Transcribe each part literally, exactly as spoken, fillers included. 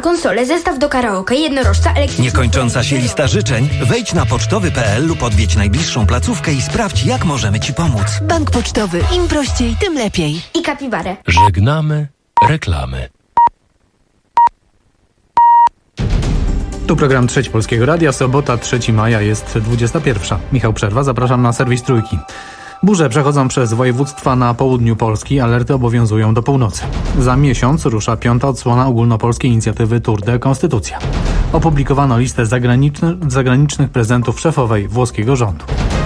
dwa konsole, zestaw do karaoke, jednorożca, elektryczny... Niekończąca się lista życzeń? Wejdź na pocztowy kropka p l lub odwiedź najbliższą placówkę i sprawdź, jak możemy Ci pomóc. Bank Pocztowy. Im prościej, tym lepiej. I kapibarę. Żegnamy reklamy. Tu program Trzeci Polskiego Radia, sobota trzeciego maja, jest dwudziesta pierwsza. Michał Przerwa, zapraszam na serwis Trójki. Burze przechodzą przez województwa na południu Polski, alerty obowiązują do północy. Za miesiąc rusza piąta odsłona ogólnopolskiej inicjatywy Tour de Konstytucja. Opublikowano listę zagraniczny, zagranicznych prezentów szefowej włoskiego rządu.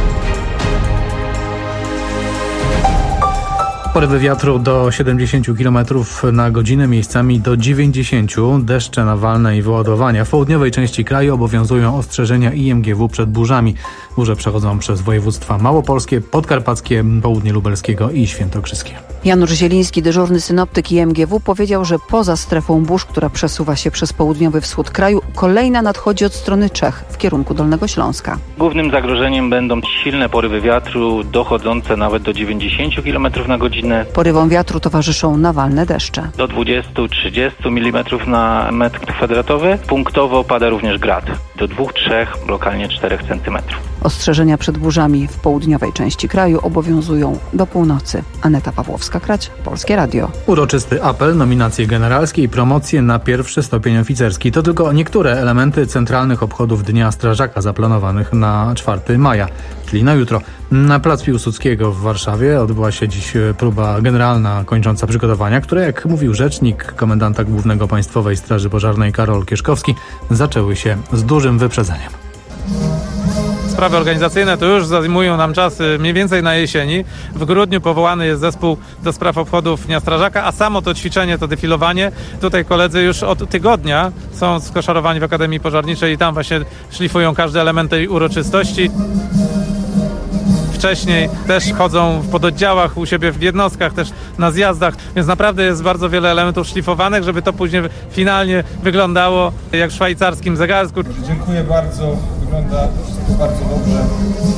Porywy wiatru do siedemdziesięciu kilometrów na godzinę, miejscami do dziewięćdziesięciu. Deszcze nawalne i wyładowania. W południowej części kraju obowiązują ostrzeżenia I M G W przed burzami. Burze przechodzą przez województwa małopolskie, podkarpackie, południe lubelskiego i świętokrzyskie. Janusz Zieliński, dyżurny synoptyk I M G W, powiedział, że poza strefą burz, która przesuwa się przez południowy wschód kraju, kolejna nadchodzi od strony Czech w kierunku Dolnego Śląska. Głównym zagrożeniem będą silne porywy wiatru, dochodzące nawet do dziewięćdziesięciu kilometrów na godzinę. Porywom wiatru towarzyszą nawalne deszcze. Do dwudziestu do trzydziestu milimetrów na metr kwadratowy. Punktowo pada również grad. Do dwóch do trzech, lokalnie czterech centymetrów. Ostrzeżenia przed burzami w południowej części kraju obowiązują do północy. Aneta Pawłowska-Krać, Polskie Radio. Uroczysty apel, nominacje generalskie i promocje na pierwszy stopień oficerski. To tylko niektóre elementy centralnych obchodów Dnia Strażaka zaplanowanych na czwartego maja, czyli na jutro. Na plac Piłsudskiego w Warszawie odbyła się dziś próba generalna kończąca przygotowania, które, jak mówił rzecznik komendanta głównego Państwowej Straży Pożarnej Karol Kieszkowski, zaczęły się z dużym wyprzedzeniem. Sprawy organizacyjne to już zajmują nam czas mniej więcej na jesieni. W grudniu powołany jest zespół do spraw obchodów Dnia Strażaka, a samo to ćwiczenie, to defilowanie. Tutaj koledzy już od tygodnia są skoszarowani w Akademii Pożarniczej i tam właśnie szlifują każdy element tej uroczystości. Wcześniej też chodzą w pododdziałach, u siebie w jednostkach, też na zjazdach, więc naprawdę jest bardzo wiele elementów szlifowanych, żeby to później finalnie wyglądało jak w szwajcarskim zegarku. Dziękuję bardzo, wygląda wszystko bardzo dobrze.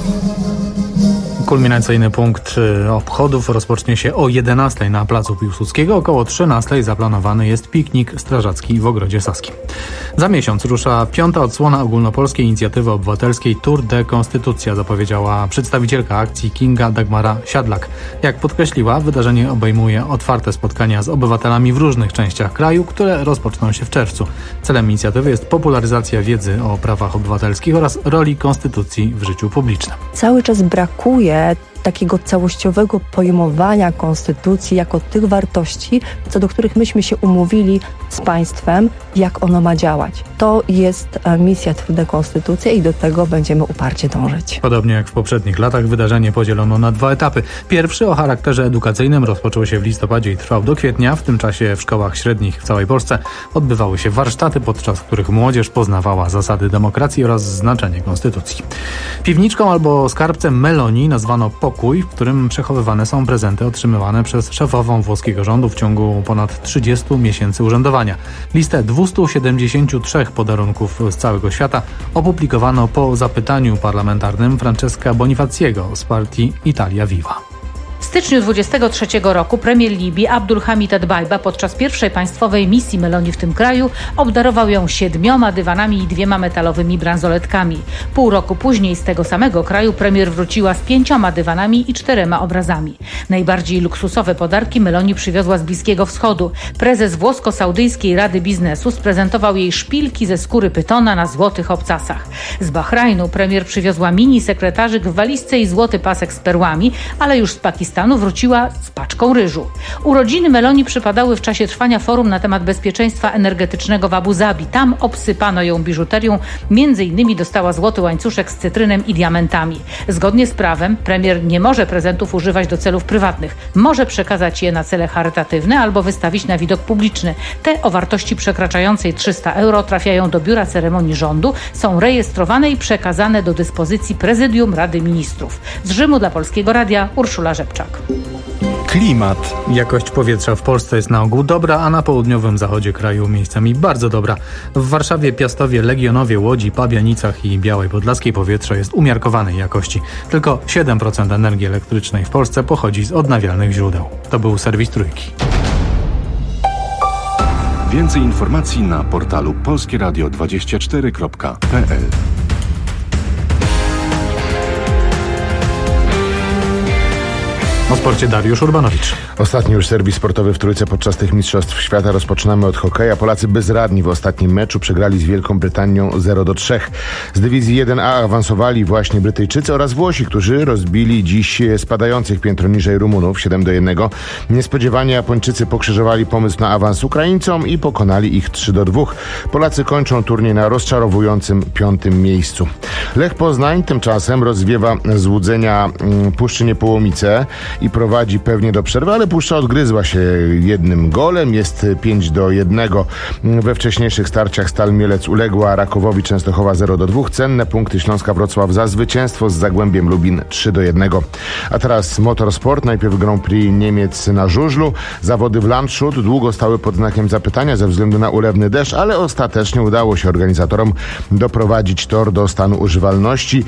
Kulminacyjny punkt obchodów rozpocznie się o jedenastej na placu Piłsudskiego. Około trzynastej zaplanowany jest piknik strażacki w Ogrodzie Saskim. Za miesiąc rusza piąta odsłona ogólnopolskiej inicjatywy obywatelskiej Tour de Konstytucja, zapowiedziała przedstawicielka akcji Kinga Dagmara Siadlak. Jak podkreśliła, wydarzenie obejmuje otwarte spotkania z obywatelami w różnych częściach kraju, które rozpoczną się w czerwcu. Celem inicjatywy jest popularyzacja wiedzy o prawach obywatelskich oraz roli konstytucji w życiu publicznym. Cały czas brakuje takiego całościowego pojmowania konstytucji jako tych wartości, co do których myśmy się umówili z państwem, jak ono ma działać. To jest misja Tour de Konstytucja i do tego będziemy uparcie dążyć. Podobnie jak w poprzednich latach wydarzenie podzielono na dwa etapy. Pierwszy o charakterze edukacyjnym rozpoczął się w listopadzie i trwał do kwietnia. W tym czasie w szkołach średnich w całej Polsce odbywały się warsztaty, podczas których młodzież poznawała zasady demokracji oraz znaczenie konstytucji. Piwniczką albo skarbcem Meloni nazwano pokój, w którym przechowywane są prezenty otrzymywane przez szefową włoskiego rządu w ciągu ponad trzydziestu miesięcy urzędowania. Listę dwustu siedemdziesięciu trzech podarunków z całego świata opublikowano po zapytaniu parlamentarnym Francesca Bonifaciego z partii Italia Viva. W styczniu dwudziestego trzeciego roku premier Libii Abdulhamid Dbajba podczas pierwszej państwowej misji Meloni w tym kraju obdarował ją siedmioma dywanami i dwiema metalowymi bransoletkami. Pół roku później z tego samego kraju premier wróciła z pięcioma dywanami i czterema obrazami. Najbardziej luksusowe podarki Meloni przywiozła z Bliskiego Wschodu. Prezes włosko-saudyjskiej Rady Biznesu sprezentował jej szpilki ze skóry pytona na złotych obcasach. Z Bahrajnu premier przywiozła mini sekretarzyk w walizce i złoty pasek z perłami, ale już z Pakistanu Stanu wróciła z paczką ryżu. Urodziny Meloni przypadały w czasie trwania forum na temat bezpieczeństwa energetycznego w Abu Zabi. Tam obsypano ją biżuterią, między innymi dostała złoty łańcuszek z cytrynem i diamentami. Zgodnie z prawem premier nie może prezentów używać do celów prywatnych. Może przekazać je na cele charytatywne albo wystawić na widok publiczny. Te o wartości przekraczającej trzysta euro trafiają do biura ceremonii rządu, są rejestrowane i przekazane do dyspozycji Prezydium Rady Ministrów. Z Rzymu dla Polskiego Radia Urszula Rzepczak. Klimat. Jakość powietrza w Polsce jest na ogół dobra, a na południowym zachodzie kraju miejscami bardzo dobra. W Warszawie, Piastowie, Legionowie, Łodzi, Pabianicach i Białej Podlaskiej powietrze jest umiarkowanej jakości. Tylko siedem procent energii elektrycznej w Polsce pochodzi z odnawialnych źródeł. To był serwis Trójki. Więcej informacji na portalu polskie radio dwadzieścia cztery kropka p l. O sporcie Dariusz Urbanowicz. Ostatni już serwis sportowy w trójce podczas tych mistrzostw świata. Rozpoczynamy od hokeja. Polacy bezradni w ostatnim meczu. Przegrali z Wielką Brytanią zero do trzech. Z dywizji jeden A awansowali właśnie Brytyjczycy oraz Włosi, którzy rozbili dziś spadających piętro niżej Rumunów siedem do jednego. Niespodziewanie Japończycy pokrzyżowali pomysł na awans Ukraińcom i pokonali ich trzy do dwóch. Polacy kończą turniej na rozczarowującym piątym miejscu. Lech Poznań tymczasem rozwiewa złudzenia Puszczy Niepołomice i prowadzi pewnie do przerwy, ale Puszcza odgryzła się jednym golem. Jest pięć do jednego. We wcześniejszych starciach Stal Mielec uległa Rakowowi Częstochowa zero do dwóch. Cenne punkty Śląska Wrocław za zwycięstwo z Zagłębiem Lubin trzy do jednego. A teraz motorsport. Najpierw Grand Prix Niemiec na żużlu. Zawody w Landshut długo stały pod znakiem zapytania ze względu na ulewny deszcz, ale ostatecznie udało się organizatorom doprowadzić tor do stanu używalności.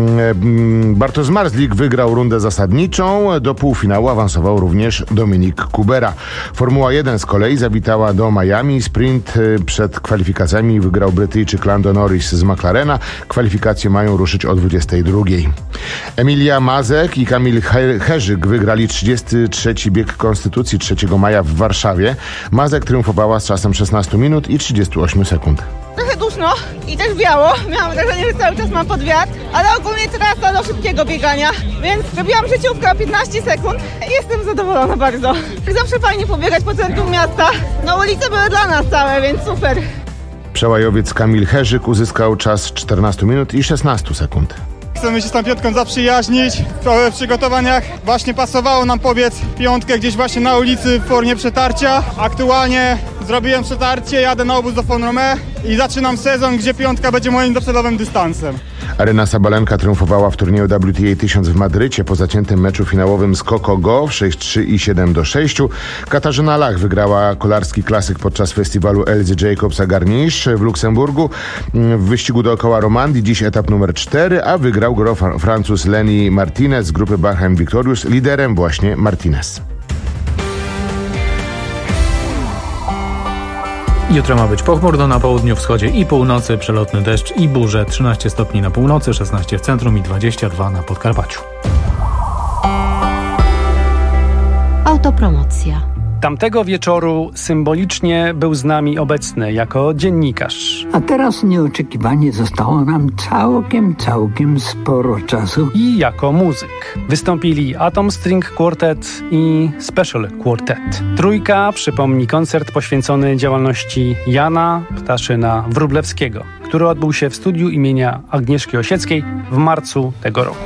Bartosz Marzlik wygrał rundę zasadniczą. Do półfinału awansował również Dominik Kubera. Formuła jeden z kolei zawitała do Miami. Sprint przed kwalifikacjami wygrał Brytyjczyk Lando Norris z McLarena. Kwalifikacje mają ruszyć o dwudziestej drugiej. Emilia Mazek i Kamil Herzyk wygrali trzydziesty trzeci bieg Konstytucji trzeciego maja w Warszawie. Mazek triumfowała z czasem szesnaście minut i trzydzieści osiem sekund. Trochę duszno i też biało. Miałam wrażenie, że cały czas mam pod wiatr, ale ogólnie trasa do szybkiego biegania, więc robiłam życiówkę o piętnaście sekund. Jestem zadowolona bardzo. Zawsze fajnie pobiegać po centrum miasta. No ulice były dla nas całe, więc super. Przełajowiec Kamil Herzyk uzyskał czas czternaście minut i szesnaście sekund. Chcemy się z tą piątką zaprzyjaźnić. W przygotowaniach właśnie pasowało nam pobiec piątkę gdzieś właśnie na ulicy w formie przetarcia. Aktualnie zrobiłem przetarcie, jadę na obóz do Font-Romeu i zaczynam sezon, gdzie piątka będzie moim docelowym dystansem. Aryna Sabalenka triumfowała w turnieju W T A tysiąc w Madrycie po zaciętym meczu finałowym z Coco Gauff sześć trzy i siedem do sześciu. Katarzyna Lach wygrała kolarski klasyk podczas festiwalu Elzy Jacobsa Garniche w Luksemburgu. W wyścigu dookoła Romandii dziś etap numer cztery, a wygrał go Francuz Lenny Martinez z grupy Bachem Victorious, liderem właśnie Martinez. Jutro ma być pochmurno na południu, wschodzie i północy, przelotny deszcz i burze. trzynaście stopni na północy, szesnaście w centrum i dwadzieścia dwa na Podkarpaciu. Autopromocja. Tamtego wieczoru symbolicznie był z nami obecny jako dziennikarz. A teraz nieoczekiwanie zostało nam całkiem, całkiem sporo czasu. I jako muzyk. Wystąpili Atom String Quartet i Special Quartet. Trójka przypomni koncert poświęcony działalności Jana Ptaszyna Wróblewskiego, który odbył się w studiu imienia Agnieszki Osieckiej w marcu tego roku.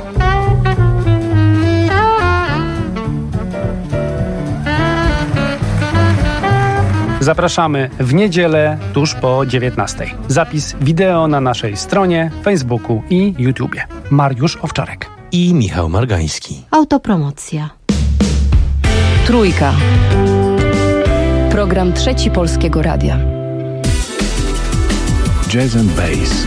Zapraszamy w niedzielę tuż po dziewiętnastej. Zapis wideo na naszej stronie, Facebooku i YouTubie. Mariusz Owczarek i Michał Margański. Autopromocja. Trójka. Program Trzeci Polskiego Radia. Jazz and Bass.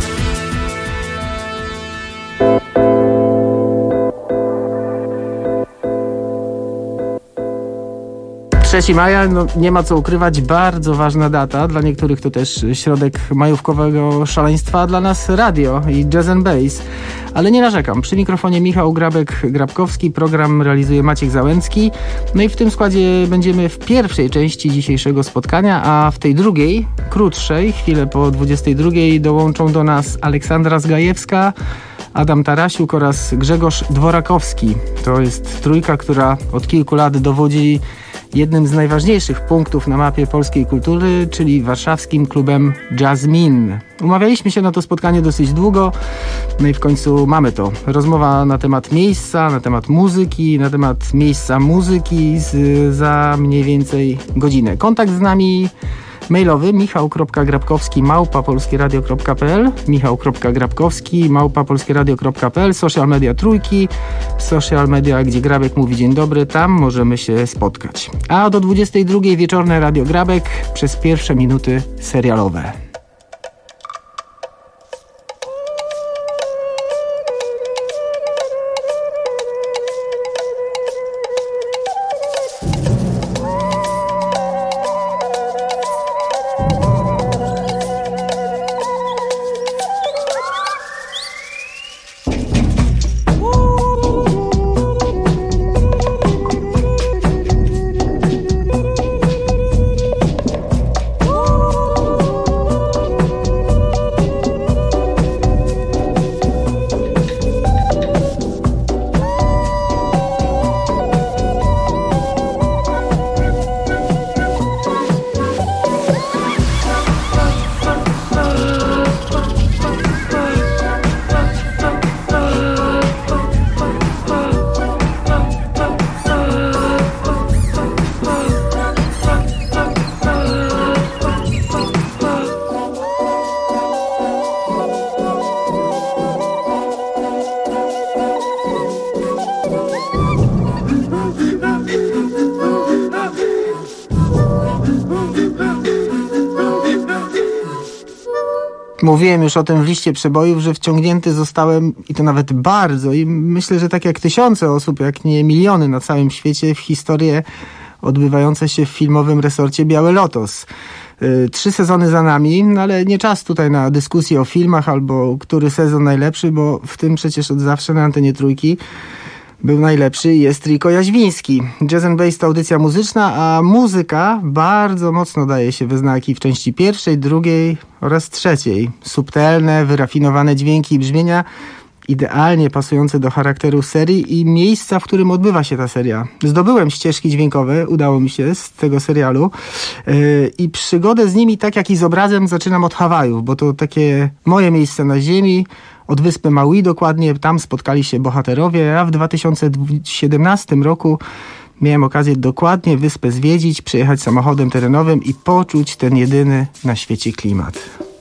trzeciego maja, no nie ma co ukrywać, bardzo ważna data. Dla niektórych to też środek majówkowego szaleństwa, a dla nas radio i Jazz and Bass. Ale nie narzekam. Przy mikrofonie Michał Grabek-Grabkowski, program realizuje Maciek Załęcki. No i w tym składzie będziemy w pierwszej części dzisiejszego spotkania, a w tej drugiej, krótszej, chwilę po dwudziestej drugiej dołączą do nas Aleksandra Zgajewska, Adam Tarasiuk oraz Grzegorz Dworakowski. To jest trójka, która od kilku lat dowodzi jednym z najważniejszych punktów na mapie polskiej kultury, czyli warszawskim klubem Jazzmin. Umawialiśmy się na to spotkanie dosyć długo, no i w końcu mamy to. Rozmowa na temat miejsca, na temat muzyki, na temat miejsca muzyki z, za mniej więcej godzinę. Kontakt z nami mailowy michał.grabkowski małpa polskieradio kropka p l michał.grabkowski małpa polskieradio kropka p l Social media Trójki, social media, gdzie Grabek mówi dzień dobry, tam możemy się spotkać. A do dwudziestej drugiej wieczorne Radio Grabek przez pierwsze minuty serialowe. Mówiłem już o tym w liście przebojów, że wciągnięty zostałem i to nawet bardzo i myślę, że tak jak tysiące osób, jak nie miliony na całym świecie w historię odbywające się w filmowym resorcie Biały Lotos. Trzy sezony za nami, no ale nie czas tutaj na dyskusję o filmach albo który sezon najlepszy, bo w tym przecież od zawsze na antenie Trójki był najlepszy i jest Riko Jaźwiński. Jazz and Bass to audycja muzyczna, a muzyka bardzo mocno daje się we znaki w części pierwszej, drugiej oraz trzeciej. Subtelne, wyrafinowane dźwięki i brzmienia, idealnie pasujące do charakteru serii i miejsca, w którym odbywa się ta seria. Zdobyłem ścieżki dźwiękowe, udało mi się z tego serialu yy, i przygodę z nimi, tak jak i z obrazem, zaczynam od Hawajów, bo to takie moje miejsce na ziemi, od wyspy Maui dokładnie, tam spotkali się bohaterowie, a w dwa tysiące siedemnastym roku miałem okazję dokładnie wyspę zwiedzić, przejechać samochodem terenowym i poczuć ten jedyny na świecie klimat.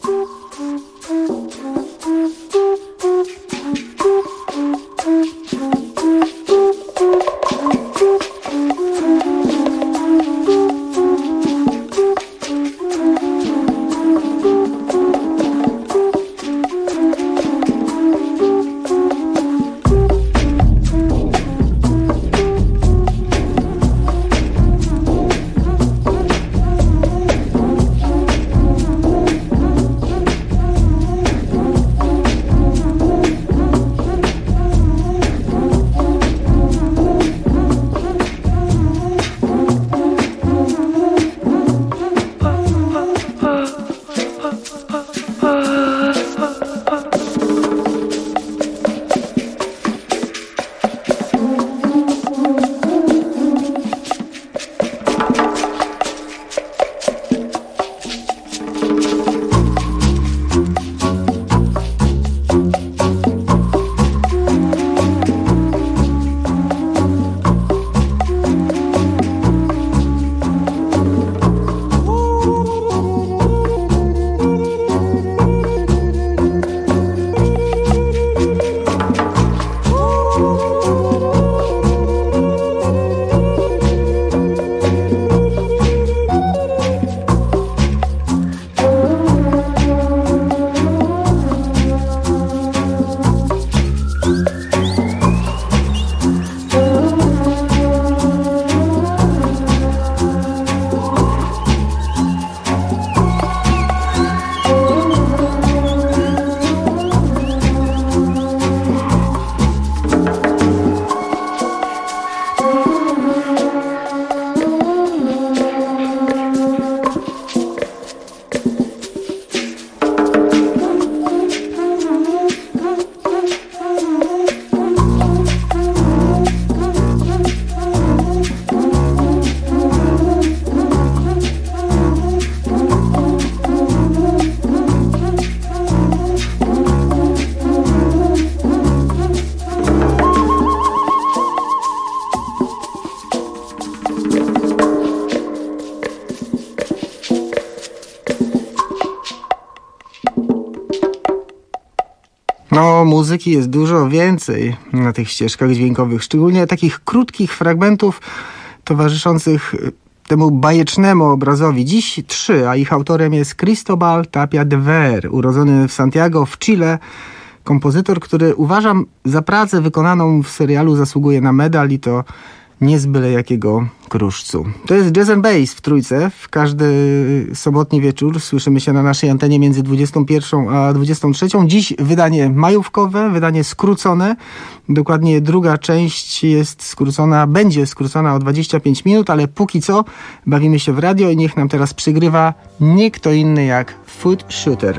No, muzyki jest dużo więcej na tych ścieżkach dźwiękowych, szczególnie takich krótkich fragmentów towarzyszących temu bajecznemu obrazowi. Dziś trzy, a ich autorem jest Cristobal Tapia de Ver, urodzony w Santiago w Chile. Kompozytor, który uważam za pracę wykonaną w serialu zasługuje na medal i to nie z byle jakiego kruszcu. To jest Jazz and Bass w Trójce. W każdy sobotni wieczór słyszymy się na naszej antenie między dwudziestą pierwszą a dwudziestą trzecią. Dziś wydanie majówkowe, wydanie skrócone. Dokładnie druga część jest skrócona, będzie skrócona o dwadzieścia pięć minut, ale póki co bawimy się w radio i niech nam teraz przygrywa nie kto inny jak Foot Shooter.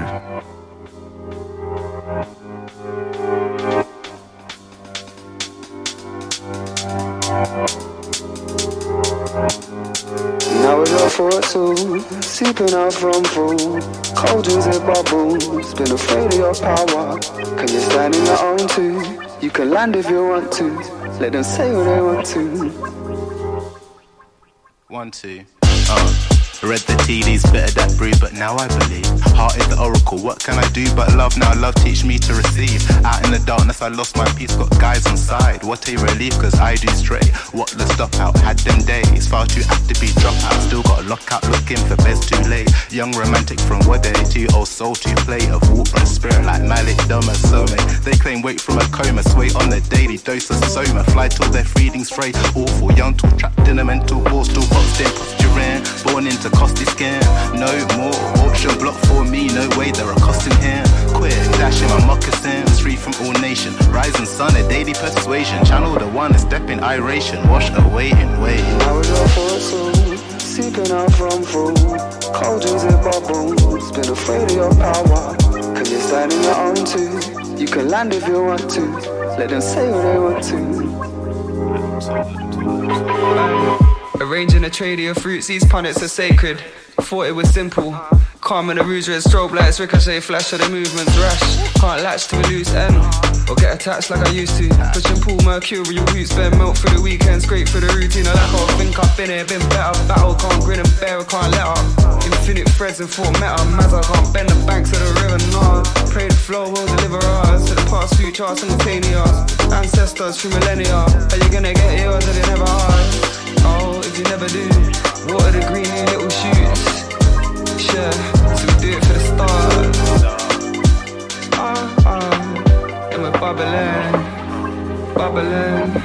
Now we're up for it too, sipping up from food, cauldrons and bubbles, been afraid of your power. Can you stand in your own too? You can land if you want to, let them say what they want to. One, two, uh. Read the tea leaves, bitter that brew, but now I believe. Heart is the oracle, what can I do but love? Now love teach me to receive. Out in the darkness I lost my peace, got guys on side. What a relief, cause I do stray. What the stop out, had them days. Far too apt to be drop out, still got a lockout looking for beds too late. Young romantic from Wade, too old soul to play. Of water and spirit like Malik, Doma, Some. They claim wake from a coma, sway on the daily dose of soma. Fly till their freeding stray, awful. Young too trapped in a mental wall, still boxed in, posturing. Born into costly skin, no more auction block for me, no way they're accosting him. Quit, dashing my moccasins, free from all nation. Rising sun, a daily persuasion. Channel the one, a step in iration. Wash away in way. I was all for soul, seeping out from food. Cold dreams and bubbles, been afraid of your power. Cause you're standing your own too. You can land if you want to. Let them say what they want to. Arranging a tray of your fruits, these punnets are sacred. I thought it was simple. Calm in the rouge, red strobe lights, ricochet, flash of the movements, rash. Can't latch to a loose end, or get attached like I used to. Push and pull, mercurial roots, bend, melt through the weekend, scrape through the routine. I lack of, think I've been here, been better. Battle, can't grin and bear, I can't let up. Infinite threads and full metal, Mazza can't bend the banks of the river, nah. Pray the flow will deliver us to the past, future, simultaneous. Ancestors through millennia, are you gonna get yours if you never are? Oh, if you never do, water the green in little shoots. Sure, so we do it for the stars. Ah, ah, and we're bubbling, bubbling.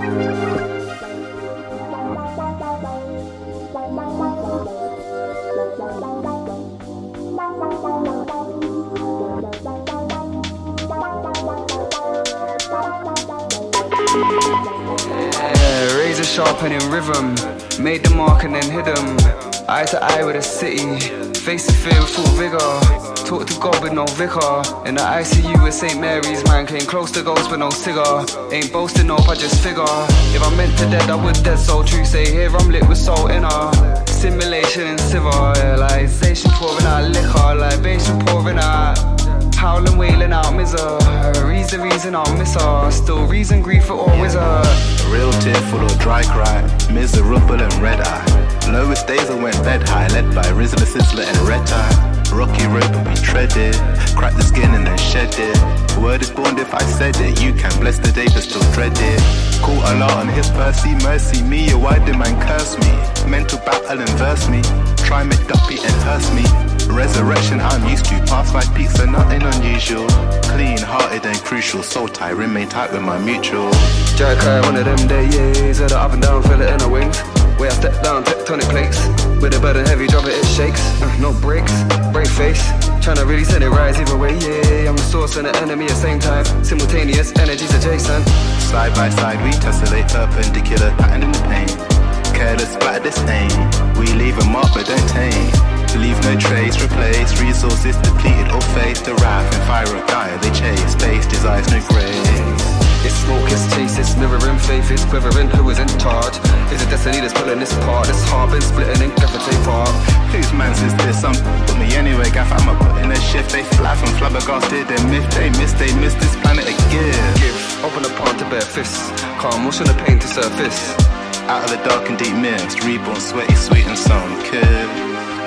Yeah, razor sharpening rhythm, made the mark and then hid them. Eye to eye with a city, face to fear with full vigor. Talk to God with no vicar. In the I C U with Saint Mary's, man came close to ghosts but no cigar. Ain't boasting, nope, I just figure. If I meant to dead, I would dead so true. Say here I'm lit with soul inner. Simulation and civilization pouring out liquor, libation pouring out. Howling, wailing out misery. Reason, reason I'll miss her. Still reason, grief for all wizard. A real tearful or dry cry, miserable and red eye. Lowest days I went bed high, led by Rizla, Sizzler and Red Tie. Rocky road but we tread it, crack the skin and then shed it. Word is born if I said it, you can bless the day but still dread it. Call Allah on his mercy, mercy me, a why did man curse me? Mental battle and verse me, try make duppy and hearse me. Resurrection I'm used to, past five peaks are nothing unusual. Clean hearted and crucial, soul tie, remain tight with my mutual. Jack High, one of them days, had up and down, feel it in the wings. Way I step down, tectonic plates. With a burden heavy, drop it, it shakes. Uh, no breaks, brave face. Tryna really send it rise either way, yeah. I'm the source and the enemy at the same time. Simultaneous energies adjacent. Side by side we tessellate, perpendicular pattern in the pain. Careless splatter disdain. We leave a mark but don't tame. Leave no trace, replace. Resources depleted or face. The wrath and fire of dire they chase. Space desires no grace. It's smoke, it's chase, it's mirroring faith, it's quivering, who is in charge? Is it destiny that's pulling this apart? This heart been splitting in Gafford Park. Whose man's is this? Some put me anyway, gaff, I'm a put in a shift. They fly from flabbergasted, they miff, they miss, they miss this planet again. Give, open the palm to bare fists, calm, motion the pain to surface. Out of the dark and deep mist, reborn, sweaty, sweet and some kid.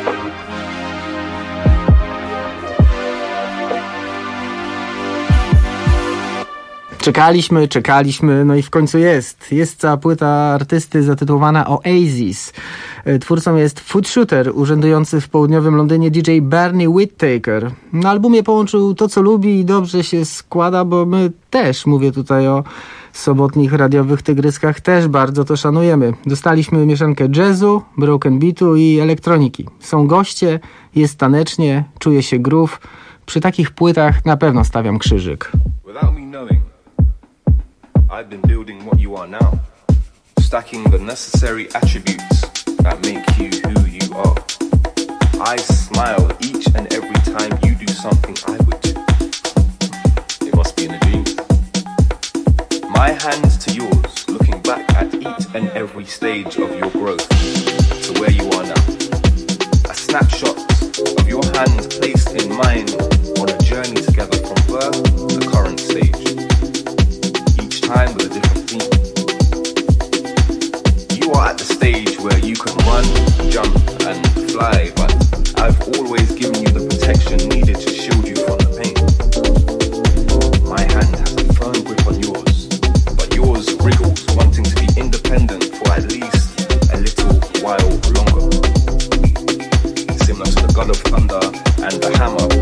Czekaliśmy, czekaliśmy, no i w końcu jest. Jest cała płyta artysty zatytułowana Oasis. Twórcą jest Foot Shooter, urzędujący w południowym Londynie D J Bernie Whittaker. Na albumie połączył to, co lubi i dobrze się składa, bo my też, mówię tutaj o sobotnich radiowych tygryskach, też bardzo to szanujemy. Dostaliśmy mieszankę jazzu, broken beatu i elektroniki. Są goście, jest tanecznie, czuje się groove. Przy takich płytach na pewno stawiam krzyżyk. I've been building what you are now, stacking the necessary attributes that make you who you are. I smile each and every time you do something I would do. It must be in a dream. My hands to yours, looking back at each and every stage of your growth to where you are now. A snapshot of your hands placed in mine on a journey together from birth to current stage. Time with a different theme. You are at the stage where you can run, jump and fly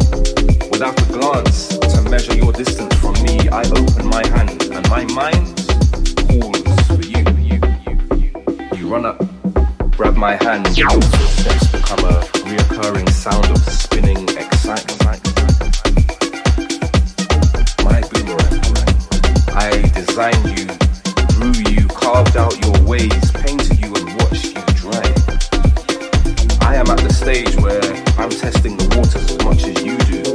Without a glance to measure your distance from me, I open my hand and my mind calls for you. You, you, you. You run up, grab my hand, your footsteps become a reoccurring sound of spinning excitement. My boomerang, I designed you, drew you, carved out your ways, painted you and watched you dry. I am at the stage where I'm testing the waters as much as you do.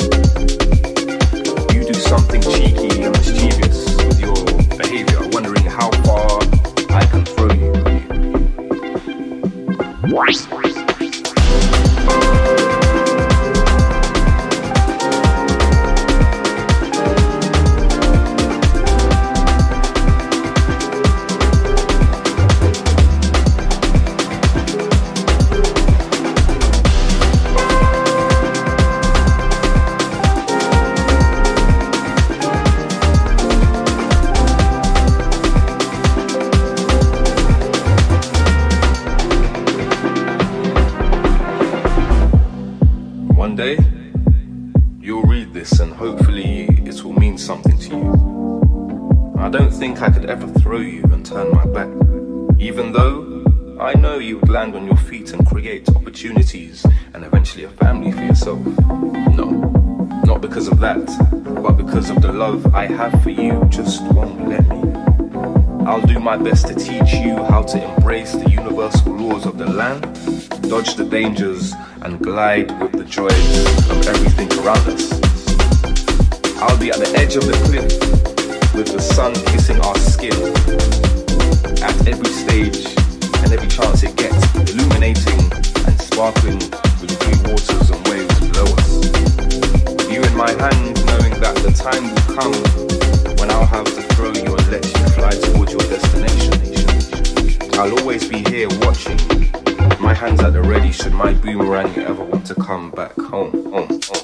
You do something cheeky and mischievous with your behavior, wondering how far I can throw you. One day, you'll read this and hopefully it will mean something to you. I don't think I could ever throw you and turn my back, even though I know you would land on your feet and create opportunities and eventually a family for yourself. No, not because of that, but because of the love I have for you just won't let me. I'll do my best to teach you how to embrace the universal laws of the land, dodge the dangers, and glide with the joys of everything around us. I'll be at the edge of the cliff with the sun kissing our skin. At every stage and every chance it gets, illuminating and sparkling with blue waters and waves below us. You in my hand, knowing that the time will come when I'll have to throw you and let you fly towards your destination. I'll always be here watching, my hands at the ready should my boomerang ever want to come back home, home, home.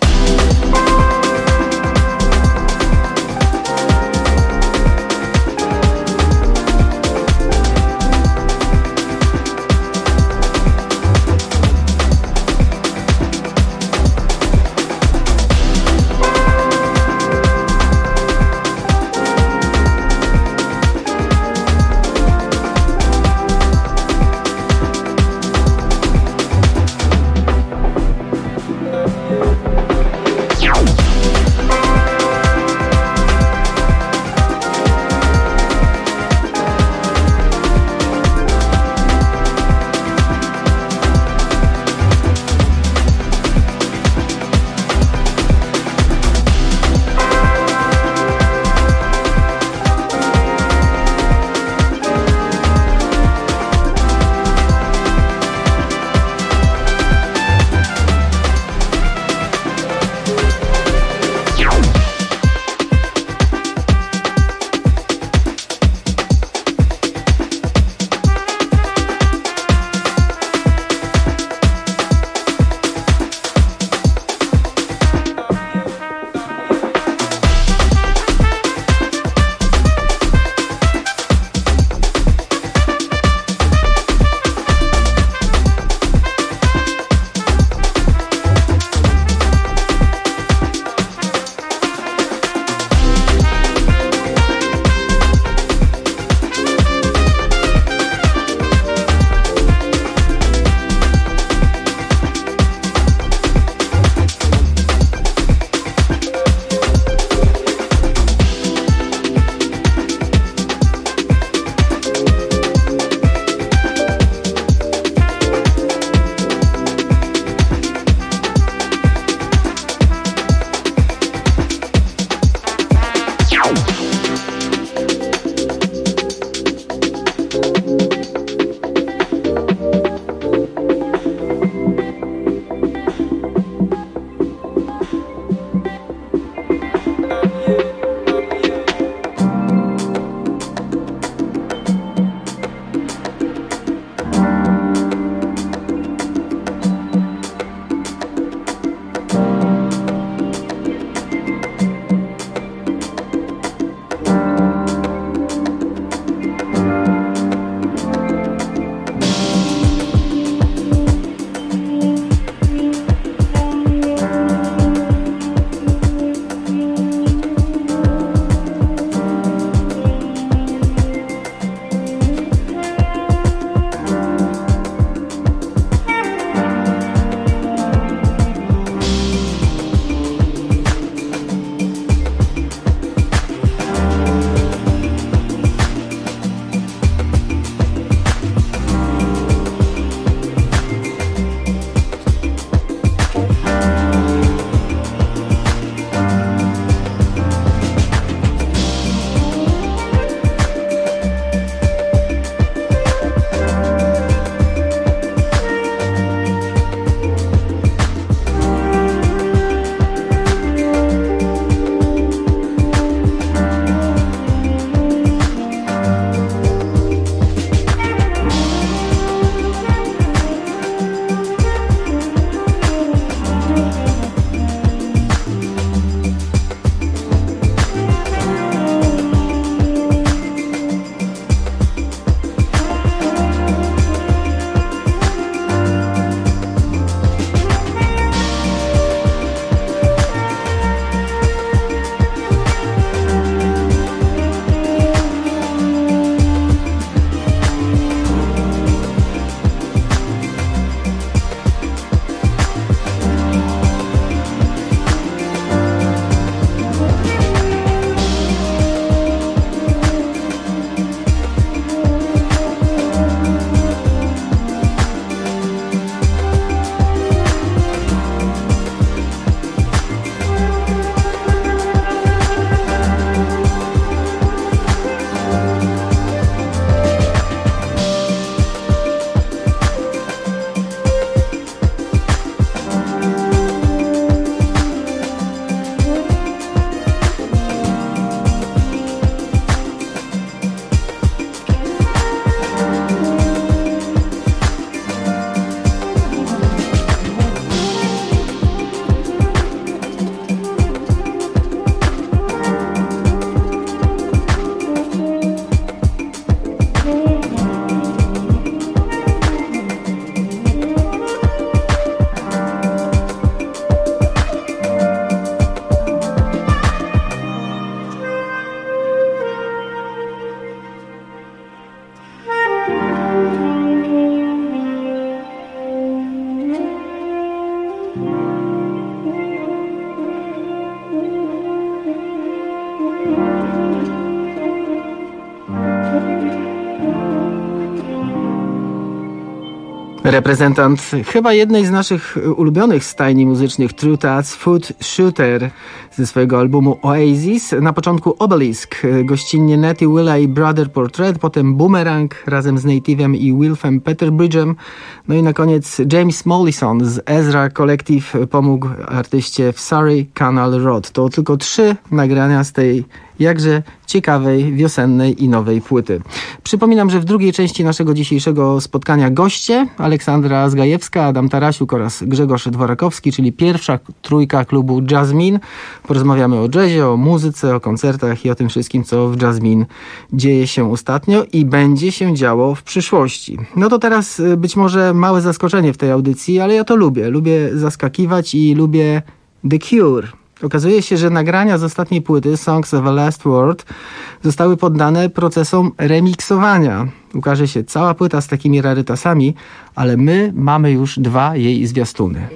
Reprezentant chyba jednej z naszych ulubionych stajni muzycznych, True Tats, Foot Shooter ze swojego albumu Oasis. Na początku Obelisk, gościnnie Nettie Willa i Brother Portrait, potem Boomerang razem z Native'em i Wilfem Peterbridge'em. No i na koniec James Mollison z Ezra Collective pomógł artyście w Surrey Canal Road. To tylko trzy nagrania z tej jakże ciekawej, wiosennej i nowej płyty. Przypominam, że w drugiej części naszego dzisiejszego spotkania goście Aleksandra Zgajewska, Adam Tarasiuk oraz Grzegorz Dworakowski, czyli pierwsza trójka klubu Jazzmin. Porozmawiamy o jazzie, o muzyce, o koncertach i o tym wszystkim, co w Jazzmin dzieje się ostatnio i będzie się działo w przyszłości. No to teraz być może małe zaskoczenie w tej audycji, ale ja to lubię. Lubię zaskakiwać i lubię The Cure. Okazuje się, że nagrania z ostatniej płyty Songs of a Last Word zostały poddane procesom remiksowania. Ukaże się cała płyta z takimi rarytasami, ale my mamy już dwa jej zwiastuny.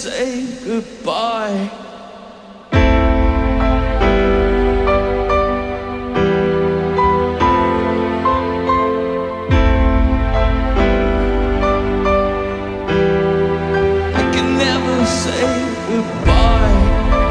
say goodbye. I can never say goodbye.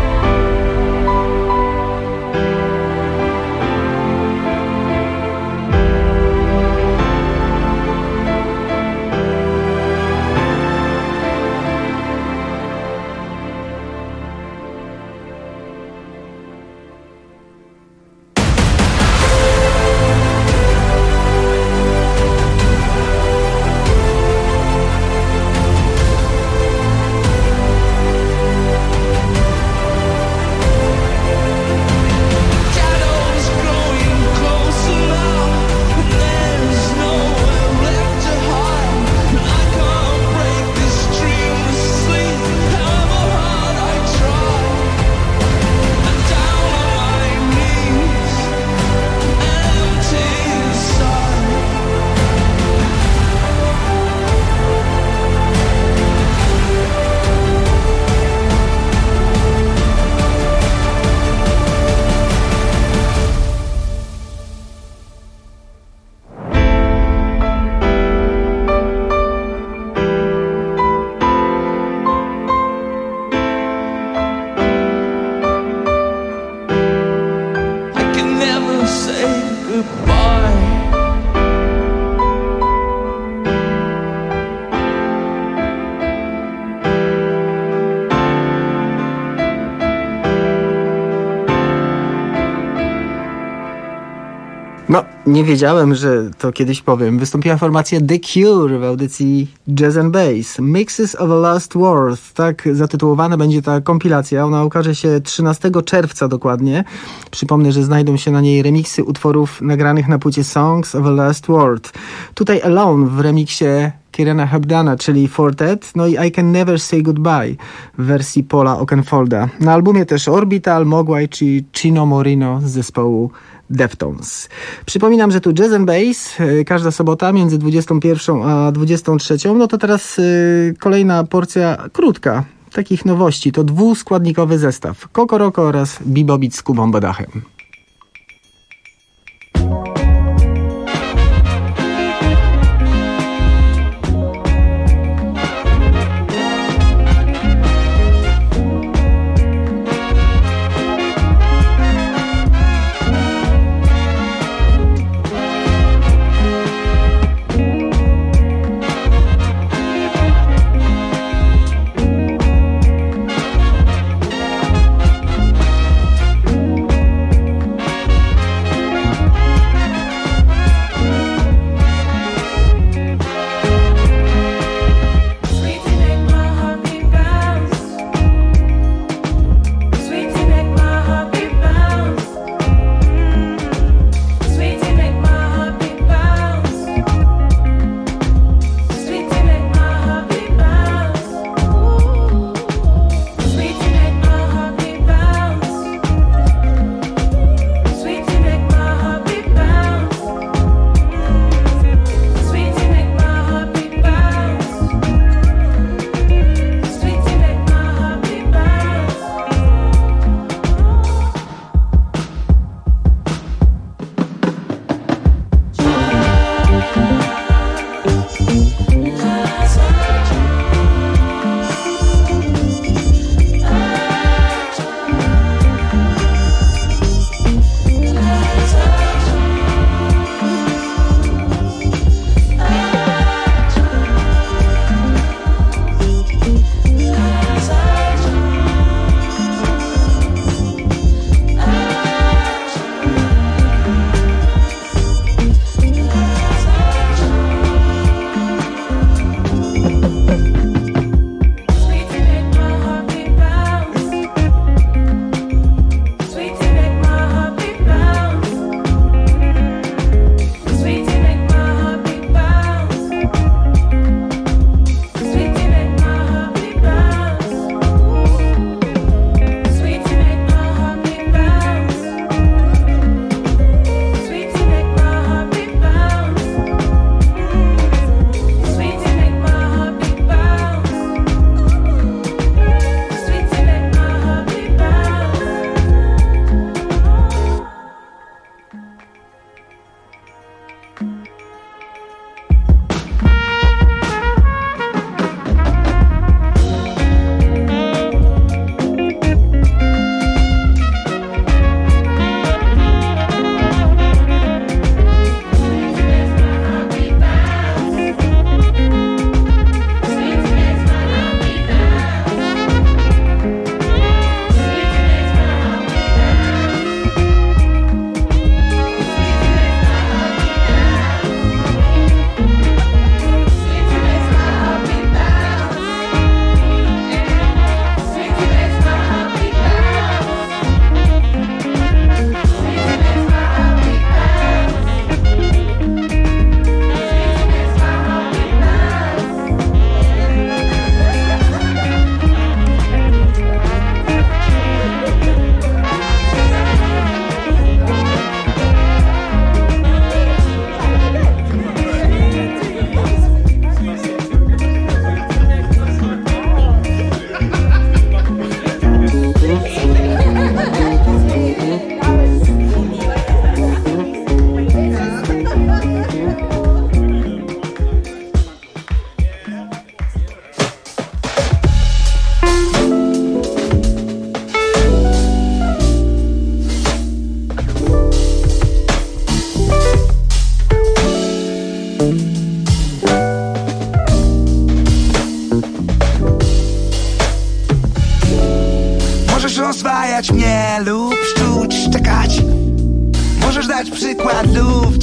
No, nie wiedziałem, że to kiedyś powiem. Wystąpiła formacja The Cure w audycji Jazz and Bass. Mixes of a Last Worth. Tak zatytułowana będzie ta kompilacja. Ona ukaże się trzynastego czerwca dokładnie. Przypomnę, że znajdą się na niej remiksy utworów nagranych na płycie Songs of a Last Worth. Tutaj Alone w remiksie Kierana Hebdana, czyli Fortet, no i I Can Never Say Goodbye w wersji Paula Oakenfolda. Na albumie też Orbital, Mogwai czy Chino Moreno z zespołu Deftones. Przypominam, że tu Jazz and Bass, każda sobota między dwudziestą pierwszą a dwudziestą trzecią. No to teraz y, kolejna porcja krótka takich nowości. To dwuskładnikowy zestaw Coco Roco oraz Bebop z Kubą Badachem.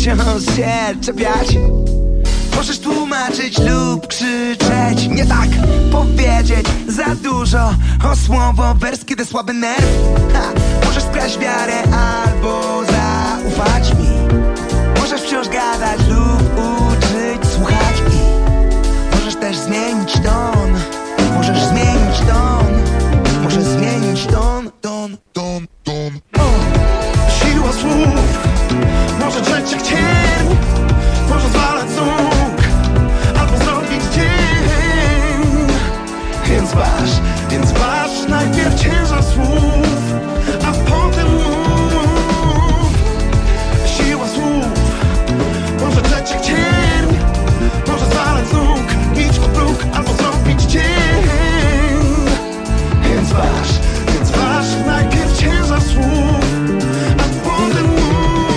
wciąż się czepiać. Możesz tłumaczyć lub krzyczeć, nie tak powiedzieć za dużo o słowo wers, kiedy słaby nerw. Ha, możesz skraść wiarę albo zaufać mi. Możesz wciąż gadać lub uczyć słuchać i możesz też zmienić ton. Możesz zmienić ton. Możesz zmienić ton, ton, ton, ton. O, siła słów może drzeć jak cień, może zwalać z nóg albo zrobić dzień. Więc waż, więc waż najpierw ciężar słów, a potem mów. Siła słów może drzeć jak cień, może zwalać z nóg, bić o próg albo zrobić dzień. Więc waż, więc waż najpierw ciężar słów, a potem mów.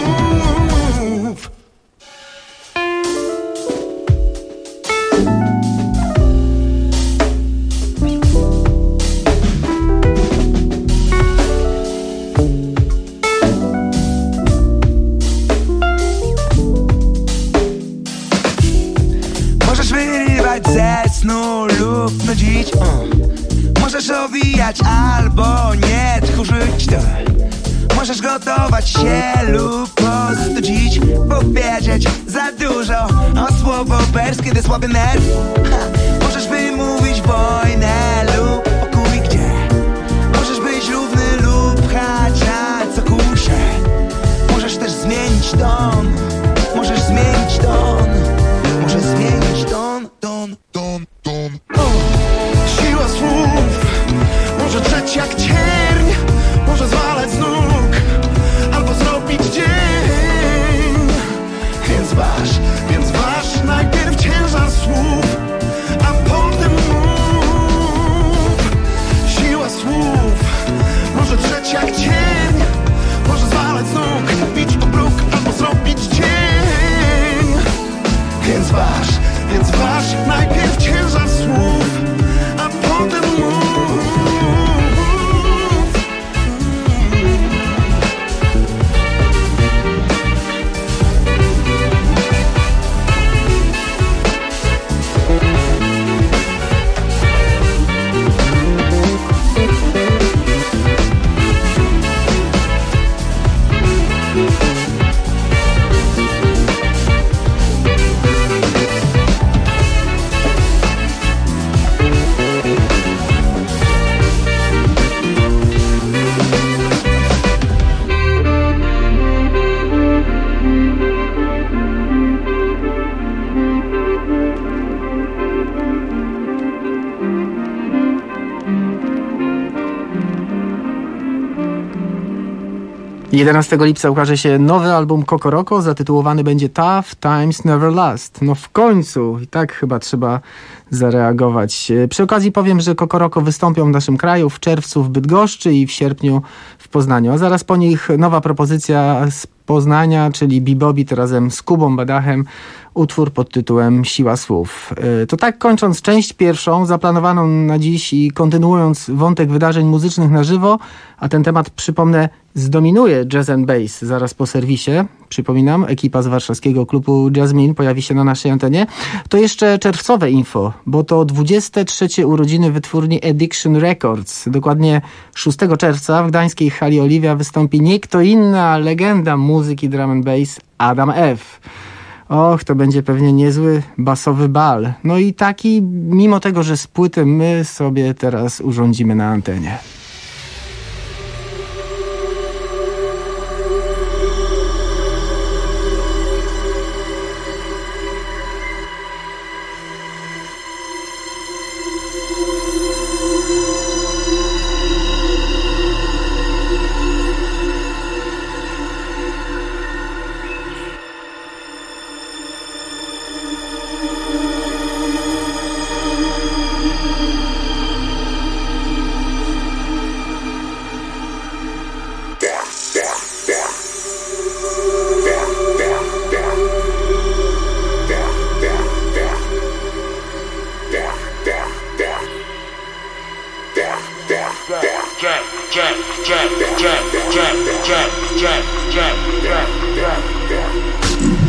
Możesz wyrywać ze snu lub nudzić, uh. Możesz owijać albo nie tchórzyć to. Możesz gotować się lub postudzić, powiedzieć za dużo o słowo wers, kiedy słaby nerw. Ha, możesz wymówić wojnę lub pokój, gdzie możesz być równy lub pchać na co kusze. Możesz też zmienić ton. Możesz zmienić ton. Możesz zmienić ton, ton, ton, ton. O, siła słów może drzeć jak cierń, może zwalać z nóg albo zrobić dzień. Więc waż, więc waż najpierw ciężar słów, a potem mów. Siła słów może drzeć jak cień, może zwalać z nóg, bić o próg albo zrobić dzień. Więc waż, więc waż najpierw ciężar słów, a potem mów. jedenastego lipca ukaże się nowy album Kokoroko, zatytułowany będzie Tough Times Never Last. No w końcu, i tak chyba trzeba zareagować. Przy okazji powiem, że Kokoroko wystąpią w naszym kraju w czerwcu w Bydgoszczy i w sierpniu w Poznaniu. A zaraz po nich nowa propozycja z Poznania, czyli Bibobit razem z Kubą Badachem, utwór pod tytułem Siła Słów. To tak kończąc część pierwszą, zaplanowaną na dziś i kontynuując wątek wydarzeń muzycznych na żywo, a ten temat, przypomnę, zdominuje Jazz and Bass zaraz po serwisie. Przypominam, ekipa z warszawskiego klubu Jazzmin pojawi się na naszej antenie. To jeszcze czerwcowe info, bo to dwudzieste trzecie urodziny wytwórni Addiction Records. Dokładnie szóstego czerwca w gdańskiej hali Oliwia wystąpi nie kto inny, a legenda muzyki drum and bass Adam F. Och, to będzie pewnie niezły basowy bal. No i taki, mimo tego, że z płyty my sobie teraz urządzimy na antenie. Jack, Jack, Jack, Jack, Jack, Jack, Jack, Jack, Jack.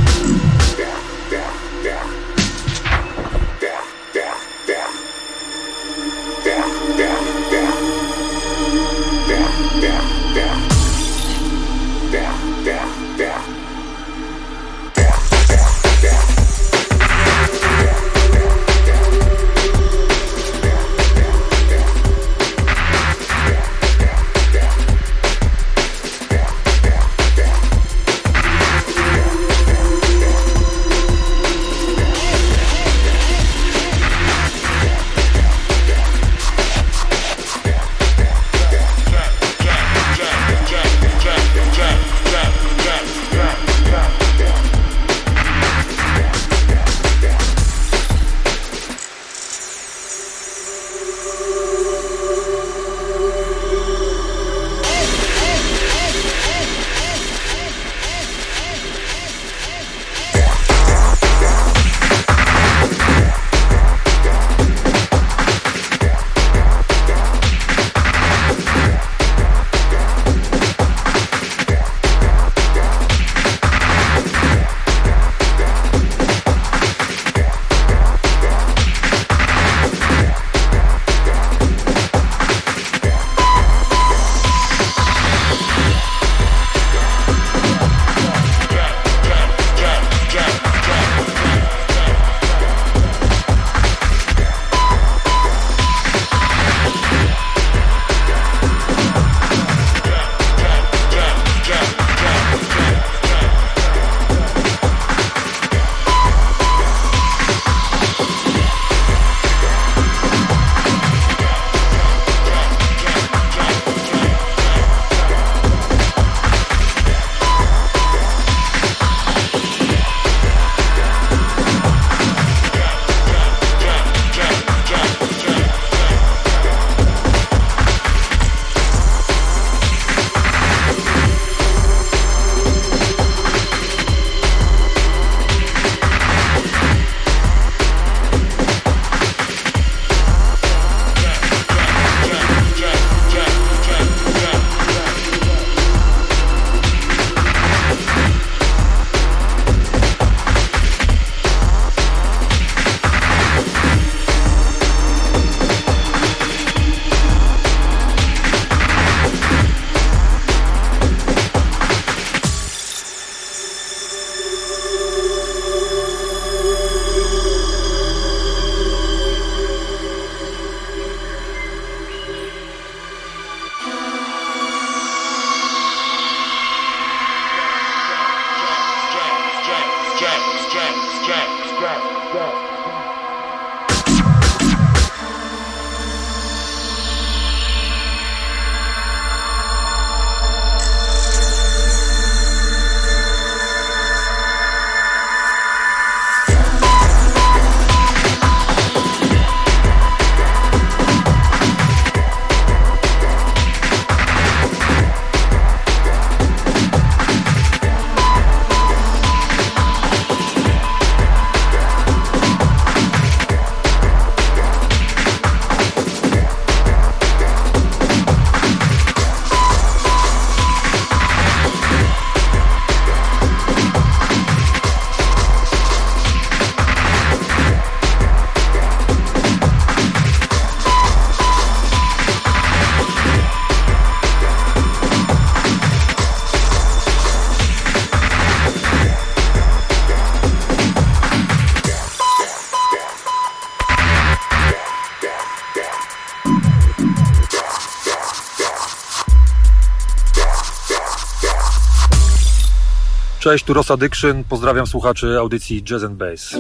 Cześć, tu Ross Addiction, pozdrawiam słuchaczy audycji Jazz and Bass.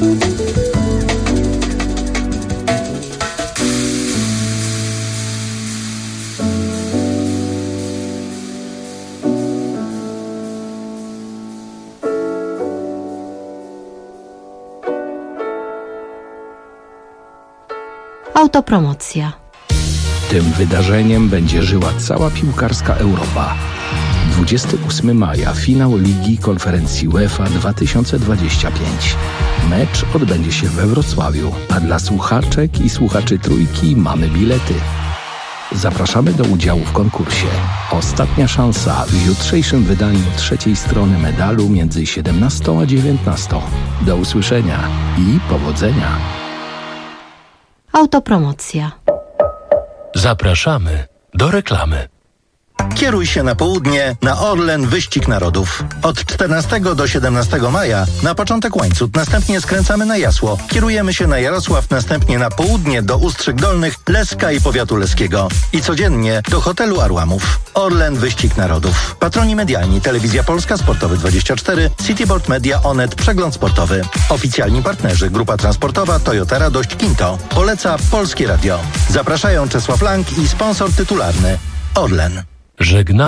Autopromocja. Tym wydarzeniem będzie żyła cała piłkarska Europa. dwudziestego ósmego maja finał Ligi Konferencji UEFA dwa tysiące dwudziesty piąty. Mecz odbędzie się we Wrocławiu, a dla słuchaczek i słuchaczy Trójki mamy bilety. Zapraszamy do udziału w konkursie. Ostatnia szansa w jutrzejszym wydaniu trzeciej strony medalu między siedemnastą a dziewiętnastą. Do usłyszenia i powodzenia. Autopromocja. Zapraszamy do reklamy. Kieruj się na południe na Orlen Wyścig Narodów. Od czternastego do siedemnastego maja na początek Łańcut, następnie skręcamy na Jasło. Kierujemy się na Jarosław, następnie na południe do Ustrzyk Dolnych, Leska i powiatu leskiego. I codziennie do hotelu Arłamów. Orlen Wyścig Narodów. Patroni medialni: Telewizja Polska, Sportowy dwadzieścia cztery, Cityboard Media, Onet, Przegląd Sportowy. Oficjalni partnerzy: Grupa Transportowa, Toyota Radość, Kinto. Poleca Polskie Radio. Zapraszają Czesław Lang i sponsor tytularny Orlen. Żegna